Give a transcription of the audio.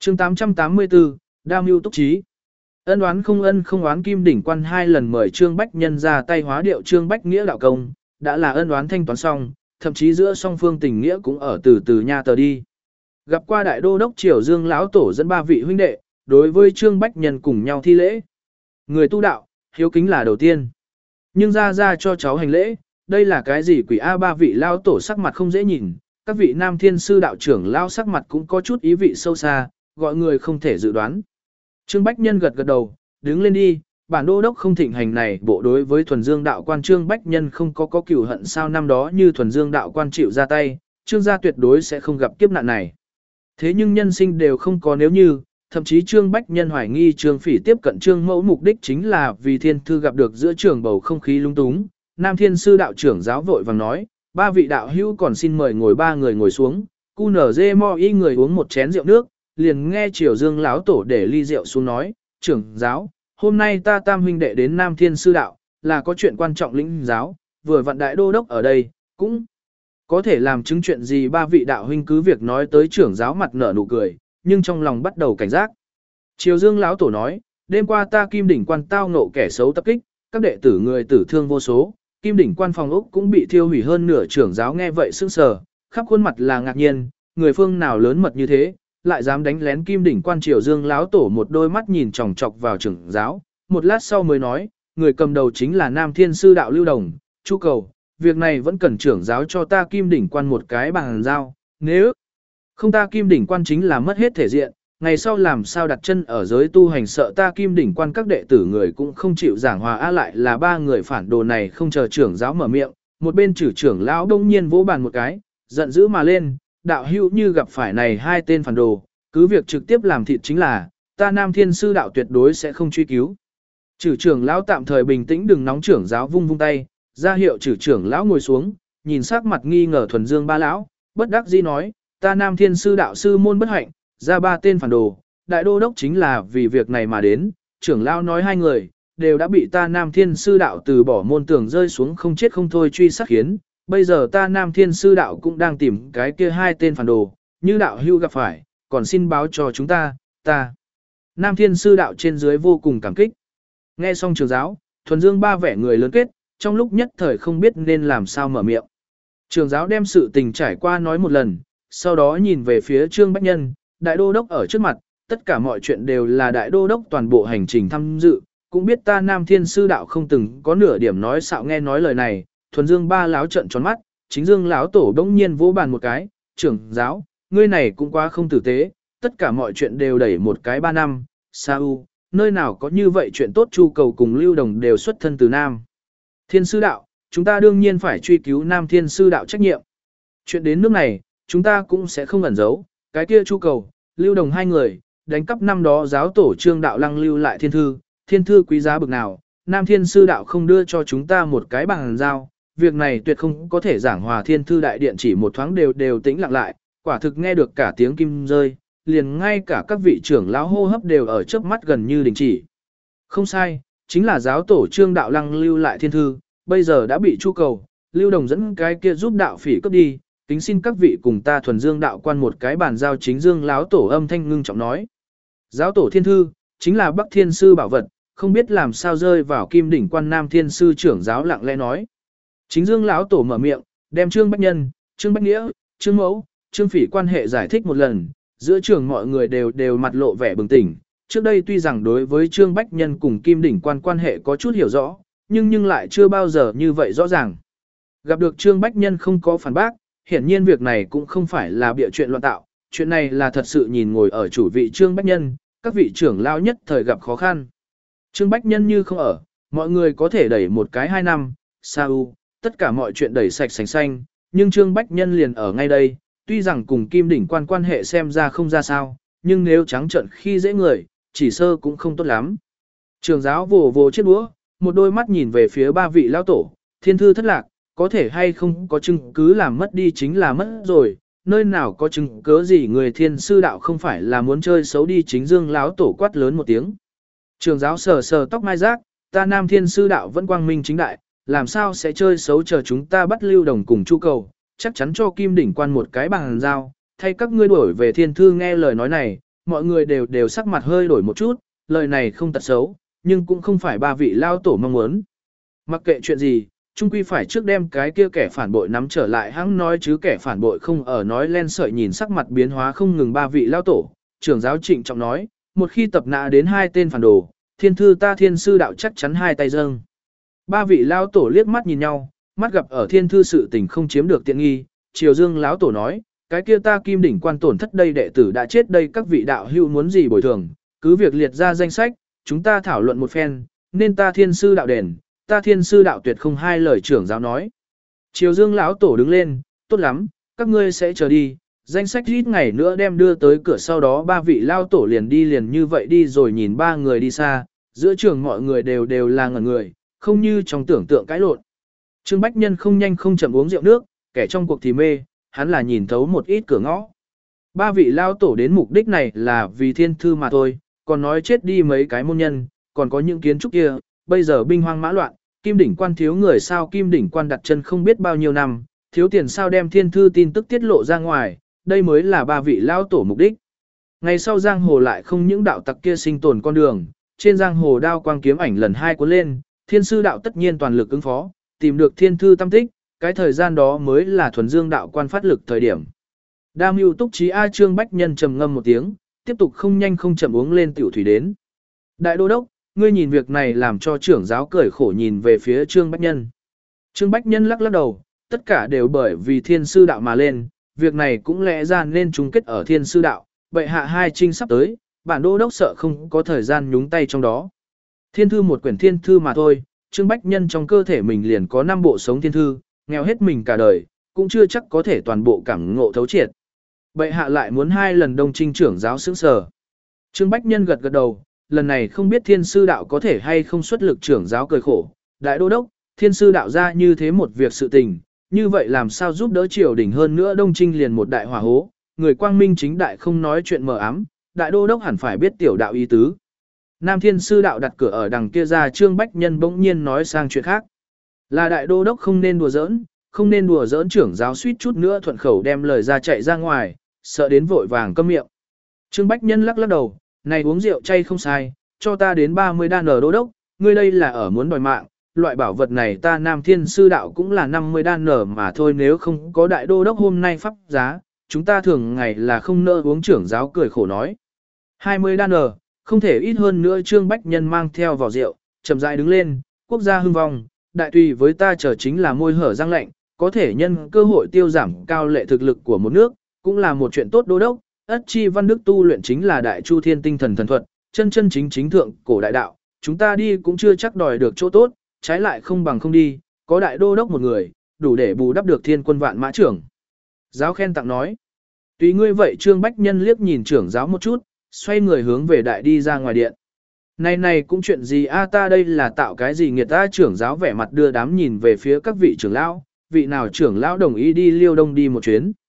Chương 884, Đa mưu túc trí. Ân không oán Kim Đỉnh Quan 2 lần mời Trương Bách Nhân ra tay hóa điệu Trương Bách Nghĩa đạo công, đã là ân oán thanh toán xong, thậm chí giữa song phương tình nghĩa cũng ở từ từ nha tờ đi. Gặp qua đại đô đốc Triều Dương lão tổ dẫn 3 vị huynh đệ, đối với Trương Bách Nhân cùng nhau thi lễ. Người tu đạo, hiếu kính là đầu tiên. Nhưng ra cho cháu hành lễ, đây là cái gì quỷ A? 3 vị lao tổ sắc mặt không dễ nhìn, các vị nam thiên sư đạo trưởng lao sắc mặt cũng có chút ý vị sâu xa, gọi người không thể dự đoán. Trương Bách Nhân gật đầu, đứng lên đi, bản đô đốc không thịnh hành này bộ đối với thuần dương đạo quan Trương Bách Nhân không có cửu hận sao năm đó như thuần dương đạo quan chịu ra tay, Trương gia tuyệt đối sẽ không gặp kiếp nạn này. Thế nhưng nhân sinh đều không có nếu như, thậm chí Trương Bách Nhân hoài nghi Trương Phỉ tiếp cận Trương Mẫu mục đích chính là vì thiên thư gặp được giữa trường bầu không khí lung túng. Nam thiên sư đạo trưởng giáo vội vàng nói, 3 vị đạo hữu còn xin mời ngồi 3 người ngồi xuống, cu nở dê mo y người uống một chén rượu nước, liền nghe Triều Dương lão tổ để ly rượu xuống nói, trưởng giáo, hôm nay ta tam huynh đệ đến Nam thiên sư đạo, là có chuyện quan trọng lĩnh giáo, vừa vặn đại đô đốc ở đây, cũng có thể làm chứng chuyện gì. 3 vị đạo huynh cứ việc nói tới trưởng giáo mặt nở nụ cười, nhưng trong lòng bắt đầu cảnh giác. Triều Dương lão tổ nói, đêm qua ta Kim Đỉnh Quan tao ngộ kẻ xấu tập kích, các đệ tử người tử thương vô số, Kim Đỉnh Quan phòng ốc cũng bị thiêu hủy hơn nửa. Trưởng giáo nghe vậy sững sờ, khắp khuôn mặt là ngạc nhiên, người phương nào lớn mật như thế, lại dám đánh lén Kim Đỉnh Quan. Triều Dương lão tổ một đôi mắt nhìn chòng chọc vào trưởng giáo, một lát sau mới nói, người cầm đầu chính là Nam Thiên sư đạo Lưu Đồng, Chu Cầu, việc này vẫn cần trưởng giáo cho ta Kim Đỉnh Quan một cái bàn giao, nếu không ta Kim Đỉnh Quan chính là mất hết thể diện, ngày sau làm sao đặt chân ở giới tu hành, sợ ta Kim Đỉnh Quan các đệ tử người cũng không chịu giảng hòa. Á lại là 3 người phản đồ này. Không chờ trưởng giáo mở miệng, một bên trưởng lão đông nhiên vỗ bàn một cái, giận dữ mà lên, đạo hữu như gặp phải này 2 tên phản đồ, cứ việc trực tiếp làm thịt chính là, ta Nam Thiên sư đạo tuyệt đối sẽ không truy cứu. Trưởng lão tạm thời bình tĩnh, đừng nóng. Trưởng giáo vung tay, ra hiệu trưởng lão ngồi xuống, nhìn sắc mặt nghi ngờ thuần dương 3 lão, bất đắc dĩ nói, ta Nam Thiên sư đạo sư môn bất hạnh, ra 3 tên phản đồ, đại đô đốc chính là vì việc này mà đến. Trưởng lão nói 2 người đều đã bị ta Nam Thiên sư đạo từ bỏ môn tưởng rơi xuống không chết không thôi truy sát khiến, bây giờ ta Nam Thiên sư đạo cũng đang tìm cái kia 2 tên phản đồ, như đạo hưu gặp phải, còn xin báo cho chúng ta. Nam Thiên sư đạo trên dưới vô cùng cảm kích. Nghe xong trưởng giáo, thuần dương 3 vẻ người lớn kết, trong lúc nhất thời không biết nên làm sao mở miệng. Trưởng giáo đem sự tình trải qua nói một lần, sau đó nhìn về phía Trương Bách Nhân, đại đô đốc ở trước mặt, tất cả mọi chuyện đều là đại đô đốc toàn bộ hành trình tham dự, cũng biết ta Nam Thiên sư đạo không từng có nửa điểm nói xạo. Nghe nói lời này, thuần dương 3 lão trợn tròn mắt, chính dương lão tổ đông nhiên vỗ bàn một cái, trưởng giáo, ngươi này cũng quá không tử tế, tất cả mọi chuyện đều đẩy một cái 3 năm, sao, nơi nào có như vậy chuyện tốt. Chu Cầu cùng Lưu Đồng đều xuất thân từ Nam Thiên sư đạo, chúng ta đương nhiên phải truy cứu Nam Thiên sư đạo trách nhiệm. Chuyện đến nước này, chúng ta cũng sẽ không ẩn giấu, cái kia Chu Cầu, Lưu Đồng 2 người, đánh cắp năm đó giáo tổ Trương Đạo Lăng lưu lại thiên thư quý giá bực nào, Nam Thiên sư đạo không đưa cho chúng ta một cái bằng giao, việc này tuyệt không có thể giảng hòa. Thiên thư đại điện chỉ một thoáng đều tĩnh lặng lại, quả thực nghe được cả tiếng kim rơi, liền ngay cả các vị trưởng lão hô hấp đều ở chớp mắt gần như đình chỉ. Không sai, chính là giáo tổ Trương Đạo Lăng lưu lại thiên thư, bây giờ đã bị Chu Cầu, Lưu Đồng dẫn cái kia giúp đạo phỉ cướp đi, kính xin các vị cùng ta thuần dương đạo quan một cái bàn giao. Chính dương lão tổ âm thanh ngưng trọng nói, giáo tổ thiên thư chính là Bắc Thiên sư bảo vật, không biết làm sao rơi vào Kim Đỉnh Quan. Nam Thiên sư trưởng giáo lặng lẽ nói. Chính dương lão tổ mở miệng, đem Trương Bách Nhân, Trương Bách Nghĩa, Trương Mẫu, Trương Phỉ quan hệ giải thích một lần, giữa trường mọi người đều mặt lộ vẻ bừng tỉnh. Trước đây tuy rằng đối với Trương Bách Nhân cùng Kim Đỉnh Quan quan hệ có chút hiểu rõ, nhưng lại chưa bao giờ như vậy rõ ràng. Gặp được Trương Bách Nhân không có phản bác, hiển nhiên việc này cũng không phải là bịa chuyện loạn tạo, chuyện này là thật sự. Nhìn ngồi ở chủ vị Trương Bách Nhân, các vị trưởng lao nhất thời gặp khó khăn. Trương Bách Nhân như không ở, mọi người có thể đẩy một cái 2 năm, sao, tất cả mọi chuyện đẩy sạch sành xanh, nhưng Trương Bách Nhân liền ở ngay đây, tuy rằng cùng Kim Đỉnh Quan quan hệ xem ra không ra sao, nhưng nếu trắng trợn khi dễ người, chỉ sơ cũng không tốt lắm. Trường giáo vồ chiếc đũa, một đôi mắt nhìn về phía 3 vị lão tổ, thiên thư thất lạc, có thể hay không có chứng cứ làm mất đi chính là mất rồi, nơi nào có chứng cứ gì người Thiên sư đạo không phải là muốn chơi xấu đi. Chính dương lão tổ quát lớn một tiếng. Trường giáo sờ tóc mai giác, ta Nam Thiên sư đạo vẫn quang minh chính đại, làm sao sẽ chơi xấu. Chờ chúng ta bắt Lưu Đồng cùng Chu Cầu, chắc chắn cho Kim Đỉnh Quan một cái bằng giao, thay các ngươi đổi về thiên thư. Nghe lời nói này, mọi người đều sắc mặt hơi đổi một chút, lời này không tật xấu, nhưng cũng không phải ba vị lao tổ mong muốn. Mặc kệ chuyện gì, chung quy phải trước đem cái kia kẻ phản bội nắm trở lại hãng nói chứ kẻ phản bội không ở nói len sợi nhìn sắc mặt biến hóa không ngừng ba vị lao tổ, trưởng giáo trịnh trọng nói, một khi tập nã đến hai tên phản đồ, thiên thư ta thiên sư đạo chắc chắn hai tay dâng. Ba vị lao tổ liếc mắt nhìn nhau, mắt gặp ở thiên thư sự tình không chiếm được tiện nghi, Triều Dương lão tổ nói, cái kia ta kim đỉnh quan tổn thất đây đệ tử đã chết đây các vị đạo hữu muốn gì bồi thường, cứ việc liệt ra danh sách, chúng ta thảo luận một phen, nên ta thiên sư đạo đền, ta thiên sư đạo tuyệt không hai lời trưởng giáo nói. Triều Dương lão tổ đứng lên, tốt lắm, các ngươi sẽ chờ đi, danh sách ít ngày nữa đem đưa tới cửa sau đó ba vị lao tổ liền đi liền như vậy đi rồi nhìn ba người đi xa, giữa trường mọi người đều là ngẩn người, không như trong tưởng tượng cãi lộn. Trương Bách Nhân không nhanh không chậm uống rượu nước, kẻ trong cuộc thì mê, hắn là nhìn thấu một ít cửa ngõ. Ba vị lao tổ đến mục đích này là vì thiên thư mà thôi, còn nói chết đi mấy cái môn nhân, còn có những kiến trúc kia, bây giờ binh hoang mã loạn, kim đỉnh quan thiếu người sao kim đỉnh quan đặt chân không biết bao nhiêu năm, thiếu tiền sao đem thiên thư tin tức tiết lộ ra ngoài, đây mới là ba vị lao tổ mục đích. Ngày sau giang hồ lại không những đạo tặc kia sinh tồn con đường, trên giang hồ đao quang kiếm ảnh lần hai cuốn lên, thiên sư đạo tất nhiên toàn lực ứng phó, tìm được thiên thư tâm tích, cái thời gian đó mới là thuần dương đạo quan phát lực thời điểm. Đa mưu túc trí A Trương Bách Nhân trầm ngâm một tiếng, tiếp tục không nhanh không chậm uống lên tiểu thủy đến. Đại đô đốc, ngươi nhìn việc này làm cho trưởng giáo cười khổ nhìn về phía Trương Bách Nhân. Trương Bách Nhân lắc lắc đầu, tất cả đều bởi vì thiên sư đạo mà lên, việc này cũng lẽ ra nên chung kết ở thiên sư đạo, bệ hạ hai trinh sắp tới, bản đô đốc sợ không có thời gian nhúng tay trong đó. Thiên thư một quyển thiên thư mà thôi, Trương Bách Nhân trong cơ thể mình liền có 5 bộ sống thiên thư, nghèo hết mình cả đời, cũng chưa chắc có thể toàn bộ cảm ngộ thấu triệt. Bệ hạ lại muốn 2 lần đông trinh trưởng giáo sững sờ. Trương Bách Nhân gật gật đầu, lần này không biết thiên sư đạo có thể hay không xuất lực trưởng giáo cười khổ. Đại đô đốc, thiên sư đạo ra như thế một việc sự tình, như vậy làm sao giúp đỡ triều đình hơn nữa đông trinh liền một đại hỏa hố, người quang minh chính đại không nói chuyện mờ ám, đại đô đốc hẳn phải biết tiểu đạo ý tứ. Nam thiên sư đạo đặt cửa ở đằng kia ra Trương Bách Nhân bỗng nhiên nói sang chuyện khác. Là đại đô đốc không nên đùa giỡn trưởng giáo suýt chút nữa thuận khẩu đem lời ra chạy ra ngoài, sợ đến vội vàng câm miệng. Trương Bách Nhân lắc lắc đầu, này uống rượu chay không sai, cho ta đến 30 đan nở đô đốc, ngươi đây là ở muốn đòi mạng, loại bảo vật này ta Nam Thiên Sư Đạo cũng là 50 đan nở mà thôi nếu không có đại đô đốc hôm nay pháp giá, chúng ta thường ngày là không nỡ uống trưởng giáo cười khổ nói. 20 đan nở, không thể ít hơn nữa Trương Bách Nhân mang theo vào rượu, chậm rãi đứng lên, quốc gia hưng vong, đại tùy với ta chờ chính là môi hở răng lạnh, có thể nhân cơ hội tiêu giảm cao lệ thực lực của một nước, cũng là một chuyện tốt đô đốc, ất chi văn đức tu luyện chính là đại chu thiên tinh thần thần thuật, chân chân chính chính thượng cổ đại đạo, chúng ta đi cũng chưa chắc đòi được chỗ tốt, trái lại không bằng không đi, có đại đô đốc một người, đủ để bù đắp được thiên quân vạn mã trưởng. Giáo khen tặng nói, tùy ngươi vậy Trương Bách Nhân liếc nhìn trưởng giáo một chút, xoay người hướng về đại đi ra ngoài điện. Này cũng chuyện gì a ta đây là tạo cái gì nghiệt ta trưởng giáo vẻ mặt đưa đám nhìn về phía các vị trưởng lão, vị nào trưởng lão đồng ý đi Liêu Đông đi một chuyến.